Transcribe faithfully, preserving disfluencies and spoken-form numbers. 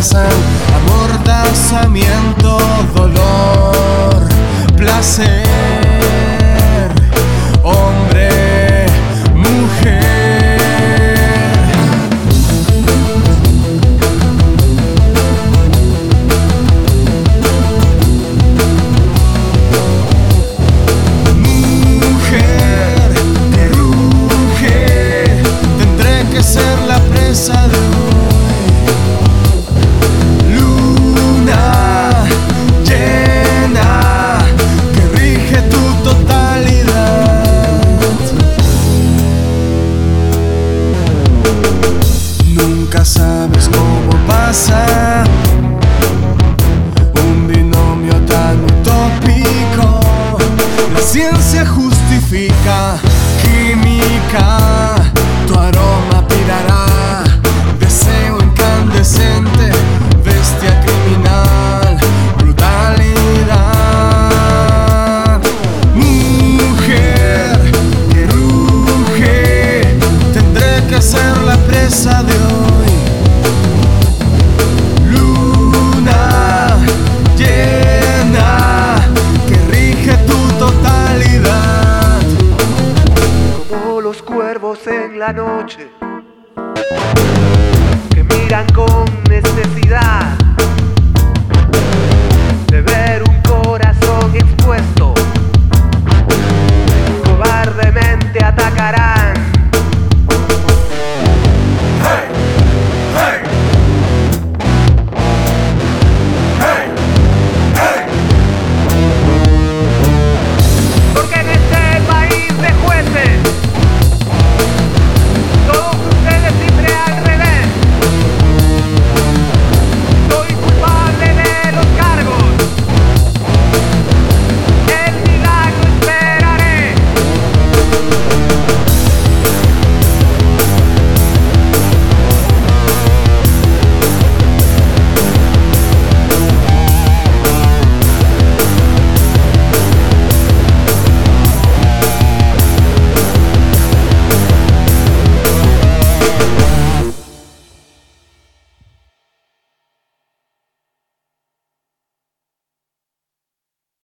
pasan. Amordazamiento, dolor, placer, hombre, mujer. Mujer que ruge, tendré que ser la presa de sabes cómo pasa un binomio tan utópico. La ciencia justifica química, tu aroma pirará. Deseo incandescente, bestia criminal, brutalidad. Mujer que ruge, tendré que ser la presa de hoy. En la noche que miran con necesidad de ver un corazón expuesto, cobardemente atacarán.